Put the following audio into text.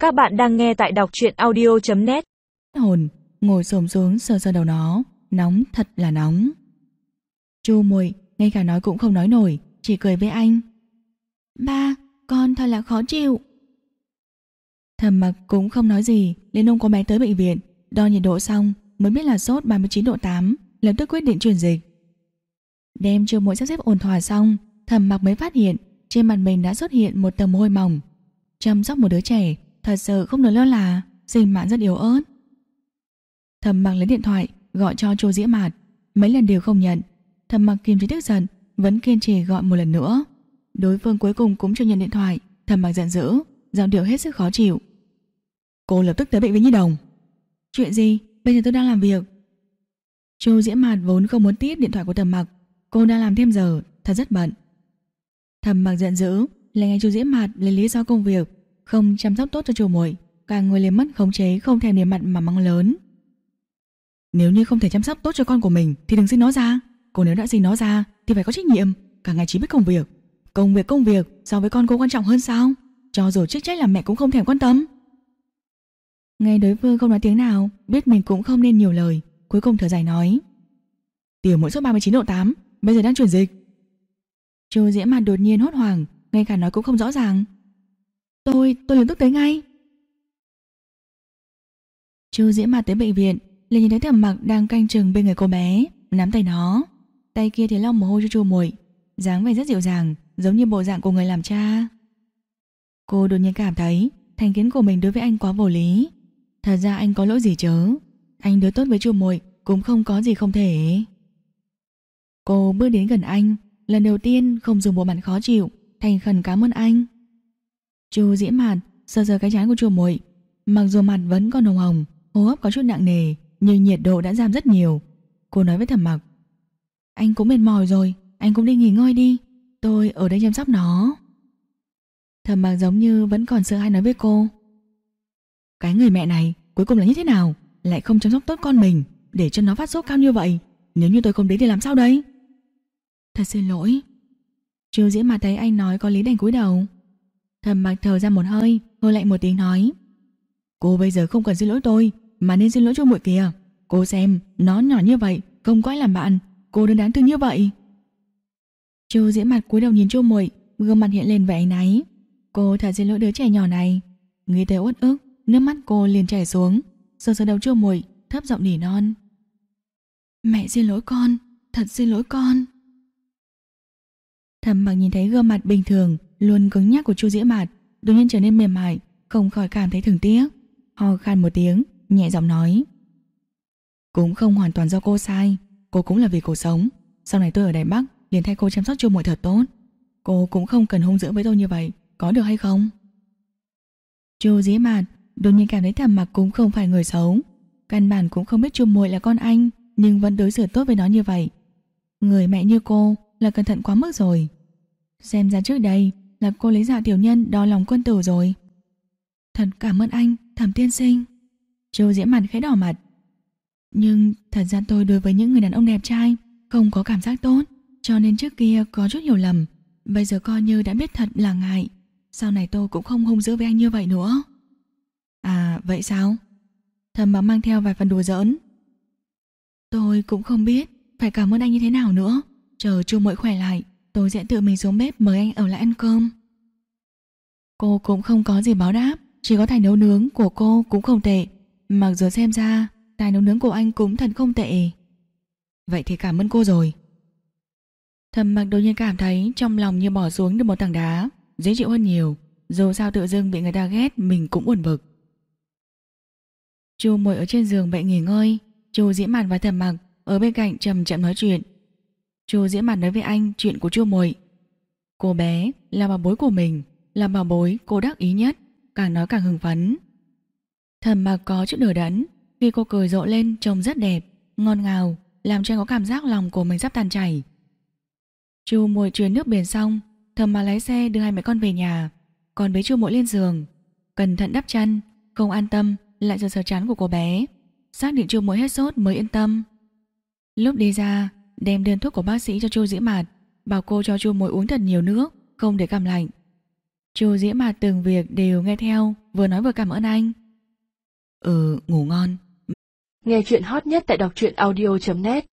Các bạn đang nghe tại đọc truyện audio.net. Hồn ngồi xổm xuống sờ sờ đầu nó, nóng thật là nóng. Chu Muội ngay cả nói cũng không nói nổi, chỉ cười với anh. Ba, con thật là khó chịu. Thầm Mặc cũng không nói gì, liền ôm cô bé tới bệnh viện, đo nhiệt độ xong mới biết là sốt 39 độ 8, lập tức quyết định truyền dịch. Đem Chu Muội sắp xếp ổn thỏa xong, Thầm Mặc mới phát hiện trên mặt mình đã xuất hiện một tầng mồ hôi mỏng. Chăm sóc một đứa trẻ thật sự không được lơ là, sinh mạng rất yếu ớt. Thầm Mặc lấy điện thoại gọi cho Chu Diễm Mạt, mấy lần đều không nhận. Thầm Mặc kiềm chế tức giận, vẫn kiên trì gọi một lần nữa. Đối phương cuối cùng cũng chưa nhận điện thoại. Thầm Mặc giận dữ, giọng điệu hết sức khó chịu. Cô lập tức tới bệnh viện nhi đồng. Chuyện gì? Bây giờ tôi đang làm việc. Chu Diễm Mạt vốn không muốn tiếp điện thoại của Thầm Mặc, cô đang làm thêm giờ, thật rất bận. Thầm Mặc giận dữ, lại nghe Chu Diễm Mạt lấy lý do công việc không chăm sóc tốt cho Chu Muội, cả người liền mất khống chế, không thèm để mặt mà mắng lớn. Nếu như không thể chăm sóc tốt cho con của mình thì đừng sinh nó ra. Cô nếu đã sinh nó ra thì phải có trách nhiệm, cả ngày chỉ biết công việc. Công việc so với con cô quan trọng hơn sao? Cho dù chức trách làm mẹ cũng không thèm quan tâm. Nghe đối phương không nói tiếng nào, biết mình cũng không nên nhiều lời, cuối cùng thở dài nói. Tiểu Muội sốt 39 độ 8, bây giờ đang chuyển dịch. Chu Diễm Mạt đột nhiên hốt hoảng, ngay cả nói cũng không rõ ràng. Tôi lập tức tới ngay. Chu Diễm Mạt tới bệnh viện, liền nhìn thấy Thầm Mặc đang canh chừng bên người cô bé, nắm tay nó, tay kia thì lau mồ hôi cho Chu Muội, dáng vẻ rất dịu dàng, giống như bộ dạng của người làm cha. Cô đột nhiên cảm thấy thành kiến của mình đối với anh quá vô lý. Thật ra anh có lỗi gì chứ? Anh đối tốt với Chu Muội cũng không có gì không thể. Cô bước đến gần anh, lần đầu tiên không dùng bộ mặt khó chịu, thành khẩn cảm ơn anh. Chu Diễm Mạt sờ sờ cái trán của Chu Muội, mặc dù mặt vẫn còn hồng hồng, hô hấp có chút nặng nề, nhưng nhiệt độ đã giảm rất nhiều. Cô nói với Thầm Mặc, anh cũng mệt mỏi rồi, anh cũng đi nghỉ ngơi đi, tôi ở đây chăm sóc nó. Thầm Mặc giống như vẫn còn sợ hãi nói với cô, cái người mẹ này cuối cùng là như thế nào, lại không chăm sóc tốt con mình, để cho nó phát sốt cao như vậy. Nếu như tôi không đến thì làm sao đây? Thật xin lỗi. Chu Diễm Mạt thấy anh nói có lý đành cúi đầu. Thầm Mặc thở ra một hơi, hô lạnh một tiếng nói, cô bây giờ không cần xin lỗi tôi, mà nên xin lỗi cho Muội kìa. Cô xem, nó nhỏ như vậy, không có ai làm bạn, cô đơn đáng thương như vậy. Chu Diễm Mạt cúi đầu nhìn Chu Muội, gương mặt hiện lên vẻ áy náy. Cô thật xin lỗi đứa trẻ nhỏ này. Nghĩ tới uất ức, nước mắt cô liền chảy xuống, sờ sờ đầu Chu Muội, thấp giọng nỉ non. Mẹ xin lỗi con, thật xin lỗi con. Thầm Mặc nhìn thấy gương mặt bình thường luôn cứng nhắc của Chu Diễm Mạt đột nhiên trở nên mềm mại, không khỏi cảm thấy thương tiếc. Ho khan một tiếng, nhẹ giọng nói, cũng không hoàn toàn do cô sai, cô cũng là vì cuộc sống. Sau này tôi ở Đài Bắc liền thay cô chăm sóc Chu Muội thật tốt. Cô cũng không cần hung dữ với tôi như vậy, có được hay không? Chu Diễm Mạt đột nhiên cảm thấy Thầm Mặc cũng không phải người xấu, căn bản cũng không biết Chu Muội là con anh, nhưng vẫn đối xử tốt với nó như vậy. Người mẹ như cô là cẩn thận quá mức rồi. Xem ra trước đây là cô lấy dạ tiểu nhân đo lòng quân tử rồi. Thật cảm ơn anh, Thẩm tiên sinh. Chu Diễm Mạt khẽ đỏ mặt. Nhưng thật ra tôi đối với những người đàn ông đẹp trai không có cảm giác tốt, cho nên trước kia có chút hiểu lầm. Bây giờ coi như đã biết thật là ngại, sau này tôi cũng không hung dữ với anh như vậy nữa. À vậy sao? Thầm Mặc mang theo vài phần đùa giỡn. Tôi cũng không biết phải cảm ơn anh như thế nào nữa. Chờ Chu Muội khỏe lại, tôi sẽ tự mình xuống bếp mời anh ở lại ăn cơm. Cô cũng không có gì báo đáp, chỉ có tài nấu nướng của cô cũng không tệ. Mặc dù xem ra tài nấu nướng của anh cũng thật không tệ. Vậy thì cảm ơn cô rồi. Thầm Mặc đột nhiên cảm thấy trong lòng như bỏ xuống được một tảng đá, dễ chịu hơn nhiều. Dù sao tự dưng bị người ta ghét, mình cũng buồn bực. Chu Muội ở trên giường bệnh nghỉ ngơi, Chu Diễm Mạt và Thầm Mặc ở bên cạnh chậm chậm nói chuyện. Chu Diễm Mạt nói với anh chuyện của Chu Muội. Cô bé là bảo bối của mình, là bảo bối cô đắc ý nhất, càng nói càng hưng phấn. Thầm Mặc có chút đờ đẫn, khi cô cười rộ lên trông rất đẹp, ngon ngào, làm cho anh có cảm giác lòng của mình sắp tan chảy. Chu Muội truyền nước biển xong, Thầm Mặc lái xe đưa hai mẹ con về nhà, còn bế Chu Muội lên giường, cẩn thận đắp chăn, không an tâm lại sờ sờ trán của cô bé, xác định Chu Muội hết sốt mới yên tâm. Lúc đi ra, đem đơn thuốc của bác sĩ cho Chu Diễm Mạt, bảo cô cho Chu Muội uống thật nhiều nước, không để cảm lạnh. Chu Diễm Mạt từng việc đều nghe theo, vừa nói vừa cảm ơn anh. Ngủ ngon. Nghe chuyện hot nhất tại đọc truyện audio.net